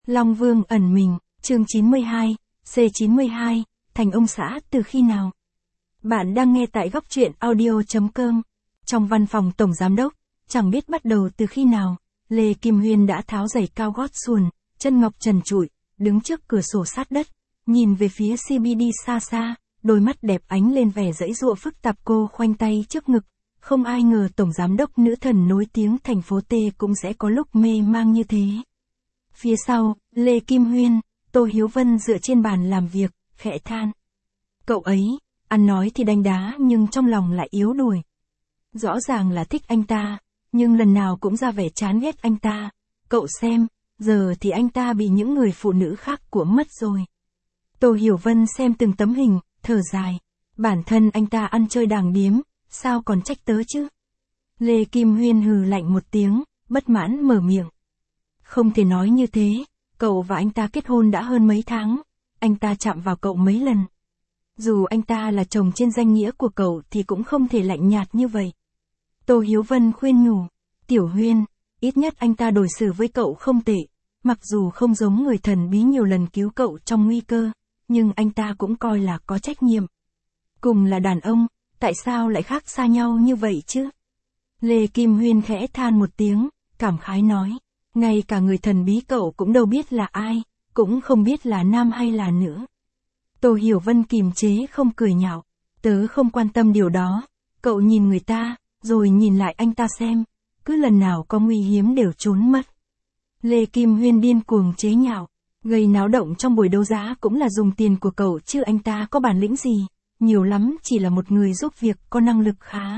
Long Vương ẩn mình, chương 92, C92, thành ông xã từ khi nào? Bạn đang nghe tại góc truyện audio.com. Trong văn phòng tổng giám đốc, chẳng biết bắt đầu từ khi nào, Lê Kim Huyên đã tháo giày cao gót suồn, chân ngọc trần trụi, đứng trước cửa sổ sát đất, nhìn về phía CBD xa xa, đôi mắt đẹp ánh lên vẻ giãy giụa phức tạp. Cô khoanh tay trước ngực, không ai ngờ tổng giám đốc nữ thần nổi tiếng thành phố T cũng sẽ có lúc mê mang như thế. Phía sau, Lê Kim Huyên, Tô Hiếu Vân dựa trên bàn làm việc, khẽ than. Cậu ấy, ăn nói thì đanh đá nhưng trong lòng lại yếu đuổi. Rõ ràng là thích anh ta, nhưng lần nào cũng ra vẻ chán ghét anh ta. Cậu xem, giờ thì anh ta bị những người phụ nữ khác của mất rồi. Tô Hiểu Vân xem từng tấm hình, thở dài. Bản thân anh ta ăn chơi đàng điếm, sao còn trách tớ chứ? Lê Kim Huyên hừ lạnh một tiếng, bất mãn mở miệng. Không thể nói như thế, cậu và anh ta kết hôn đã hơn mấy tháng, anh ta chạm vào cậu mấy lần. Dù anh ta là chồng trên danh nghĩa của cậu thì cũng không thể lạnh nhạt như vậy. Tô Hiếu Vân khuyên nhủ, Tiểu Huyên, ít nhất anh ta đối xử với cậu không tệ, mặc dù không giống người thần bí nhiều lần cứu cậu trong nguy cơ, nhưng anh ta cũng coi là có trách nhiệm. Cùng là đàn ông, tại sao lại khác xa nhau như vậy chứ? Lê Kim Huyên khẽ than một tiếng, cảm khái nói. Ngay cả người thần bí cậu cũng đâu biết là ai, cũng không biết là nam hay là nữ. Tô Hiểu Vân kìm chế không cười nhạo. Tớ không quan tâm điều đó. Cậu nhìn người ta, rồi nhìn lại anh ta xem. Cứ lần nào có nguy hiểm đều trốn mất. Lê Kim Huyên điên cuồng chế nhạo. Gây náo động trong buổi đấu giá cũng là dùng tiền của cậu chứ anh ta có bản lĩnh gì. Nhiều lắm chỉ là một người giúp việc có năng lực khá.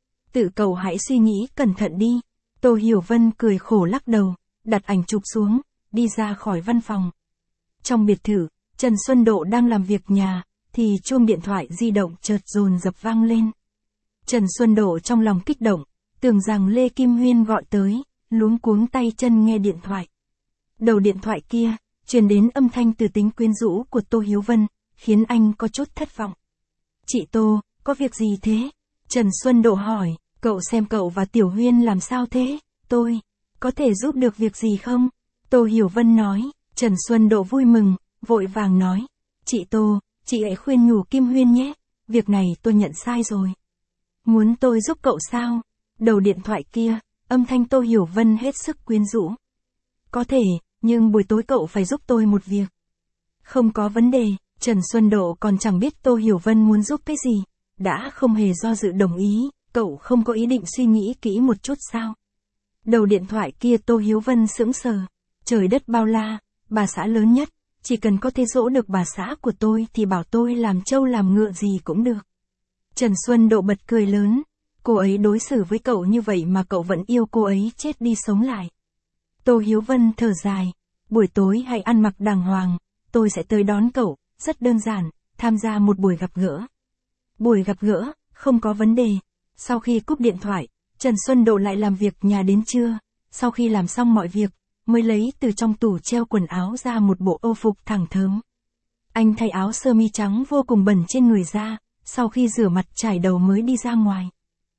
Tự cậu hãy suy nghĩ cẩn thận đi. Tô Hiểu Vân cười khổ lắc đầu, đặt ảnh chụp xuống, đi ra khỏi văn phòng. Trong biệt thự, Trần Xuân Độ đang làm việc nhà, thì chuông điện thoại di động chợt dồn dập vang lên. Trần Xuân Độ trong lòng kích động, tưởng rằng Lê Kim Huyên gọi tới, luống cuống tay chân nghe điện thoại. Đầu điện thoại kia, truyền đến âm thanh từ tính quyến rũ của Tô Hiếu Vân, khiến anh có chút thất vọng. Chị Tô, có việc gì thế? Trần Xuân Độ hỏi, cậu xem cậu và Tiểu Huyên làm sao thế? Tôi có thể giúp được việc gì không? Tô Hiểu Vân nói. Trần Xuân Độ vui mừng, vội vàng nói. Chị Tô, chị hãy khuyên nhủ Kim Huyên nhé. Việc này tôi nhận sai rồi. Muốn tôi giúp cậu sao? Đầu điện thoại kia, âm thanh Tô Hiểu Vân hết sức quyến rũ. Có thể, nhưng buổi tối cậu phải giúp tôi một việc. Không có vấn đề, Trần Xuân Độ còn chẳng biết Tô Hiểu Vân muốn giúp cái gì. Đã không hề do dự đồng ý, cậu không có ý định suy nghĩ kỹ một chút sao? Đầu điện thoại kia Tô Hiếu Vân sững sờ. Trời đất bao la, bà xã lớn nhất, chỉ cần có thể dỗ được bà xã của tôi thì bảo tôi làm trâu làm ngựa gì cũng được. Trần Xuân Độ bật cười lớn. Cô ấy đối xử với cậu như vậy mà cậu vẫn yêu cô ấy chết đi sống lại. Tô Hiếu Vân thở dài. Buổi tối hãy ăn mặc đàng hoàng, tôi sẽ tới đón cậu, rất đơn giản, tham gia một buổi gặp gỡ. Buổi gặp gỡ, không có vấn đề. Sau khi cúp điện thoại, Trần Xuân Độ lại làm việc nhà đến trưa. Sau khi làm xong mọi việc, mới lấy từ trong tủ treo quần áo ra một bộ âu phục thẳng thớm. Anh thay áo sơ mi trắng vô cùng bẩn trên người ra, sau khi rửa mặt chải đầu mới đi ra ngoài.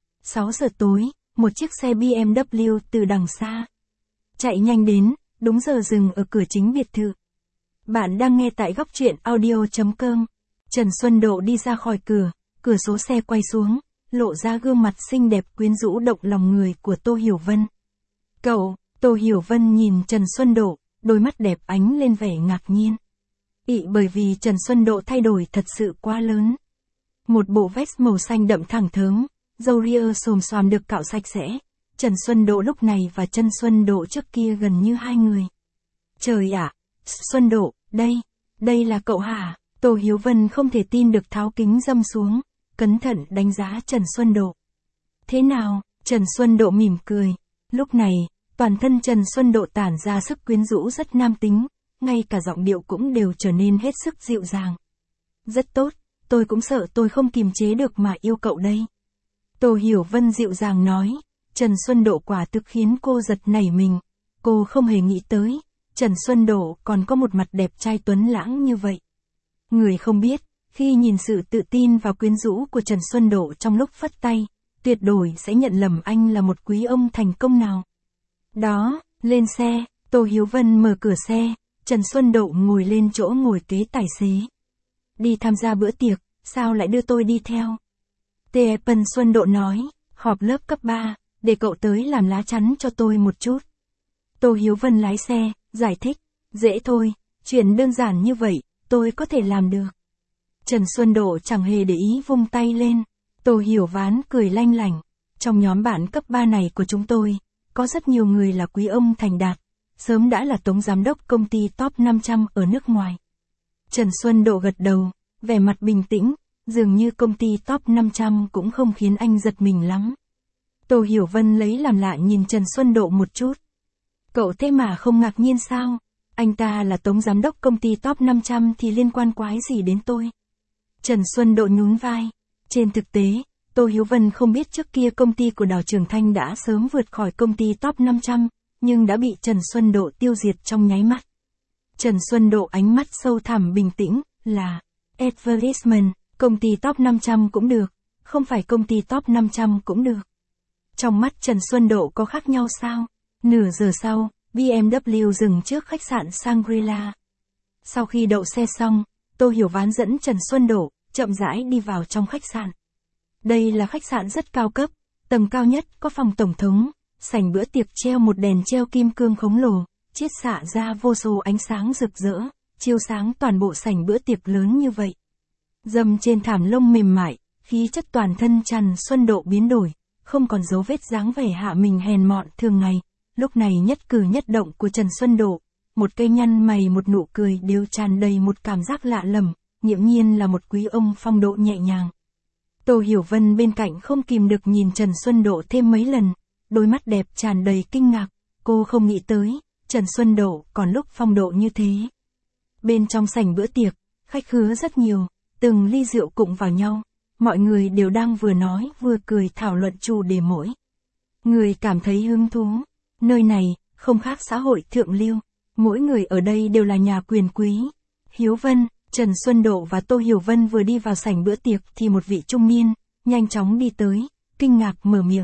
6 giờ tối, một chiếc xe BMW từ đằng xa chạy nhanh đến, đúng giờ dừng ở cửa chính biệt thự. Bạn đang nghe tại góc truyện audio.com. Trần Xuân Độ đi ra khỏi cửa, cửa sổ xe quay xuống, lộ ra gương mặt xinh đẹp quyến rũ động lòng người của Tô Hiểu Vân. Cậu, Tô Hiểu Vân nhìn Trần Xuân Độ, đôi mắt đẹp ánh lên vẻ ngạc nhiên. Bởi vì Trần Xuân Độ thay đổi thật sự quá lớn. Một bộ vest màu xanh đậm thẳng thớm, râu ria xồm xoàm được cạo sạch sẽ. Trần Xuân Độ lúc này và Trần Xuân Độ trước kia gần như hai người. Trời ạ, Xuân Độ, đây là cậu hả? Tô Hiếu Vân không thể tin được tháo kính râm xuống, cẩn thận đánh giá Trần Xuân Độ. Thế nào? Trần Xuân Độ mỉm cười. Lúc này, toàn thân Trần Xuân Độ tản ra sức quyến rũ rất nam tính, ngay cả giọng điệu cũng đều trở nên hết sức dịu dàng. Rất tốt, tôi cũng sợ tôi không kiềm chế được mà yêu cậu đây. Tô Hiểu Vân dịu dàng nói. Trần Xuân Độ quả thực khiến cô giật nảy mình. Cô không hề nghĩ tới, Trần Xuân Độ còn có một mặt đẹp trai tuấn lãng như vậy. Người không biết, khi nhìn sự tự tin và quyến rũ của Trần Xuân Độ trong lúc phất tay, tuyệt đối sẽ nhận lầm anh là một quý ông thành công nào. Đó, lên xe, Tô Hiếu Vân mở cửa xe, Trần Xuân Độ ngồi lên chỗ ngồi kế tài xế. Đi tham gia bữa tiệc, sao lại đưa tôi đi theo? Trần Xuân Độ nói, họp lớp cấp 3, để cậu tới làm lá chắn cho tôi một chút. Tô Hiếu Vân lái xe, giải thích, dễ thôi, chuyện đơn giản như vậy, tôi có thể làm được. Trần Xuân Độ chẳng hề để ý vung tay lên. Tô Hiểu Ván cười lanh lảnh. Trong nhóm bạn cấp 3 này của chúng tôi, có rất nhiều người là quý ông thành đạt, sớm đã là tổng giám đốc công ty top 500 ở nước ngoài. Trần Xuân Độ gật đầu, vẻ mặt bình tĩnh, dường như công ty top 500 cũng không khiến anh giật mình lắm. Tô Hiểu Vân lấy làm lạ nhìn Trần Xuân Độ một chút. Cậu thế mà không ngạc nhiên sao? Anh ta là tổng giám đốc công ty top 500 thì liên quan quái gì đến tôi? Trần Xuân Độ nhún vai. Trên thực tế, Tô Hiếu Vân không biết trước kia công ty của Đào Trường Thanh đã sớm vượt khỏi công ty top 500, nhưng đã bị Trần Xuân Độ tiêu diệt trong nháy mắt. Trần Xuân Độ ánh mắt sâu thẳm bình tĩnh, là advertisement, công ty top 500 cũng được, không phải công ty top 500 cũng được. Trong mắt Trần Xuân Độ có khác nhau sao? Nửa giờ sau, BMW dừng trước khách sạn Shangri-La. Sau khi đậu xe xong, Tô Hiểu Ván dẫn Trần Xuân Độ chậm rãi đi vào trong khách sạn. Đây là khách sạn rất cao cấp, tầng cao nhất có phòng tổng thống, sảnh bữa tiệc treo một đèn treo kim cương khổng lồ, chiết xạ ra vô số ánh sáng rực rỡ, chiếu sáng toàn bộ sảnh bữa tiệc lớn như vậy. Dầm trên thảm lông mềm mại, khí chất toàn thân Trần Xuân Độ biến đổi, không còn dấu vết dáng vẻ hạ mình hèn mọn thường ngày. Lúc này nhất cử nhất động của Trần Xuân Độ, một cây nhăn mày một nụ cười đều tràn đầy một cảm giác lạ lẫm, nghiễm nhiên là một quý ông phong độ nhẹ nhàng. Tô Hiểu Vân bên cạnh không kìm được nhìn Trần Xuân Độ thêm mấy lần, đôi mắt đẹp tràn đầy kinh ngạc, cô không nghĩ tới, Trần Xuân Độ còn lúc phong độ như thế. Bên trong sảnh bữa tiệc, khách khứa rất nhiều, từng ly rượu cụng vào nhau, mọi người đều đang vừa nói vừa cười thảo luận chủ đề mỗi người cảm thấy hứng thú. Nơi này, không khác xã hội thượng lưu, mỗi người ở đây đều là nhà quyền quý. Hiếu Vân, Trần Xuân Độ và Tô Hiểu Vân vừa đi vào sảnh bữa tiệc thì một vị trung niên, nhanh chóng đi tới, kinh ngạc mở miệng.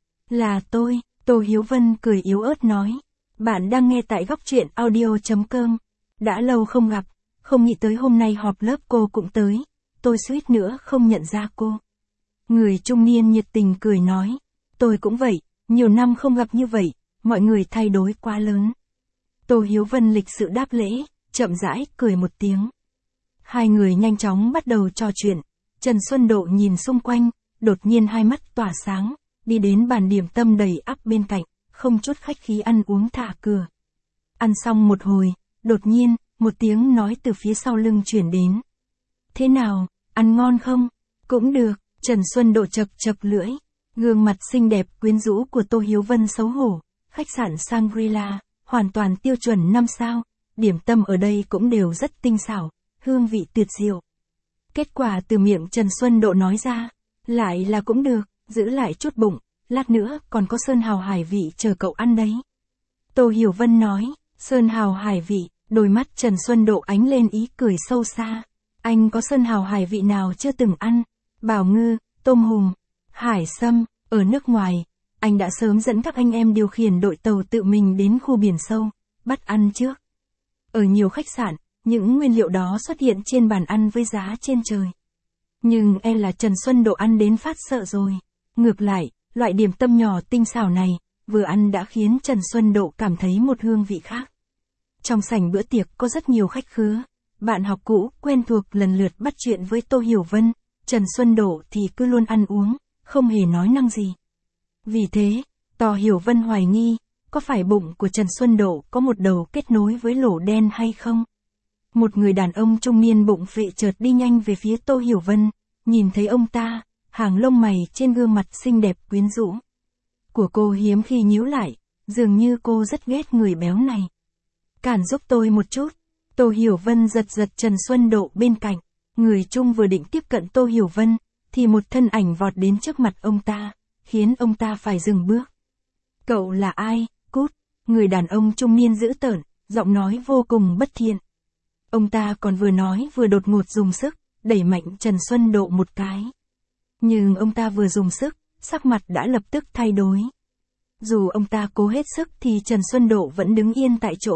Là tôi, Tô Hiếu Vân cười yếu ớt nói. Bạn đang nghe tại góc truyện audio.com. Đã lâu không gặp, không nghĩ tới hôm nay họp lớp cô cũng tới, tôi suýt nữa không nhận ra cô. Người trung niên nhiệt tình cười nói. Tôi cũng vậy, nhiều năm không gặp như vậy, mọi người thay đổi quá lớn. Tô Hiếu Vân lịch sự đáp lễ, chậm rãi cười một tiếng. Hai người nhanh chóng bắt đầu trò chuyện. Trần Xuân Độ nhìn xung quanh, đột nhiên hai mắt tỏa sáng, đi đến bàn điểm tâm đầy ắp bên cạnh, không chút khách khí ăn uống thả cửa. Ăn xong một hồi, đột nhiên, một tiếng nói từ phía sau lưng chuyển đến. Thế nào, ăn ngon không? Cũng được, Trần Xuân Độ chật chật lưỡi. Gương mặt xinh đẹp quyến rũ của Tô Hiếu Vân xấu hổ. Khách sạn Shangri-La, hoàn toàn tiêu chuẩn 5 sao, điểm tâm ở đây cũng đều rất tinh xảo, hương vị tuyệt diệu. Kết quả từ miệng Trần Xuân Độ nói ra, lại là cũng được, giữ lại chút bụng, lát nữa còn có sơn hào hải vị chờ cậu ăn đấy. Tô Hiểu Vân nói, sơn hào hải vị, đôi mắt Trần Xuân Độ ánh lên ý cười sâu xa. Anh có sơn hào hải vị nào chưa từng ăn? Bào ngư, tôm hùm, hải sâm, ở nước ngoài. Anh đã sớm dẫn các anh em điều khiển đội tàu tự mình đến khu biển sâu, bắt ăn trước. Ở nhiều khách sạn, những nguyên liệu đó xuất hiện trên bàn ăn với giá trên trời. Nhưng là Trần Xuân Độ ăn đến phát sợ rồi. Ngược lại, loại điểm tâm nhỏ tinh xảo này, vừa ăn đã khiến Trần Xuân Độ cảm thấy một hương vị khác. Trong sảnh bữa tiệc có rất nhiều khách khứa, bạn học cũ, quen thuộc lần lượt bắt chuyện với Tô Hiểu Vân, Trần Xuân Độ thì cứ luôn ăn uống, không hề nói năng gì. Vì thế, Tô Hiểu Vân hoài nghi, có phải bụng của Trần Xuân Độ có một đầu kết nối với lỗ đen hay không? Một người đàn ông trung niên bụng phệ chợt đi nhanh về phía Tô Hiểu Vân, nhìn thấy ông ta, hàng lông mày trên gương mặt xinh đẹp quyến rũ của cô hiếm khi nhíu lại, dường như cô rất ghét người béo này. Cản giúp tôi một chút. Tô Hiểu Vân giật giật Trần Xuân Độ bên cạnh, người trung vừa định tiếp cận Tô Hiểu Vân, thì một thân ảnh vọt đến trước mặt ông ta, khiến ông ta phải dừng bước. Cậu là ai, cút, người đàn ông trung niên dữ tợn, giọng nói vô cùng bất thiện. Ông ta còn vừa nói vừa đột ngột dùng sức, đẩy mạnh Trần Xuân Độ một cái. Nhưng ông ta vừa dùng sức, sắc mặt đã lập tức thay đổi. Dù ông ta cố hết sức thì Trần Xuân Độ vẫn đứng yên tại chỗ,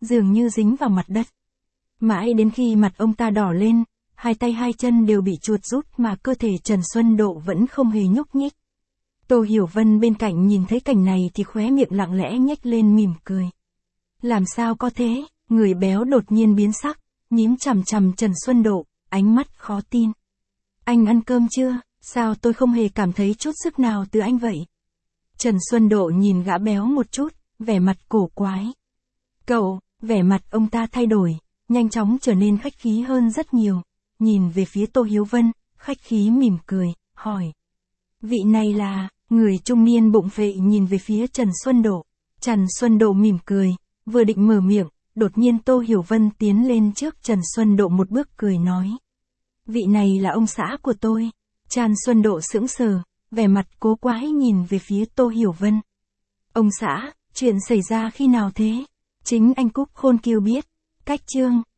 dường như dính vào mặt đất. Mãi đến khi mặt ông ta đỏ lên, hai tay hai chân đều bị chuột rút mà cơ thể Trần Xuân Độ vẫn không hề nhúc nhích. Tô Hiểu Vân bên cạnh nhìn thấy cảnh này thì khóe miệng lặng lẽ nhếch lên mỉm cười. Làm sao có thế, người béo đột nhiên biến sắc, nhím chằm chằm Trần Xuân Độ, ánh mắt khó tin. Anh ăn cơm chưa, sao tôi không hề cảm thấy chút sức nào từ anh vậy? Trần Xuân Độ nhìn gã béo một chút, vẻ mặt cổ quái. Cậu, vẻ mặt ông ta thay đổi, nhanh chóng trở nên khách khí hơn rất nhiều, nhìn về phía Tô Hiếu Vân, khách khí mỉm cười, hỏi. Vị này là, người trung niên bụng phệ nhìn về phía Trần Xuân Độ. Trần Xuân Độ mỉm cười, vừa định mở miệng, đột nhiên Tô Hiểu Vân tiến lên trước Trần Xuân Độ một bước cười nói. Vị này là ông xã của tôi. Trần Xuân Độ sững sờ, vẻ mặt cố quái nhìn về phía Tô Hiểu Vân. Ông xã, chuyện xảy ra khi nào thế? Chính anh Cúc Khôn Kiêu biết. Cách chương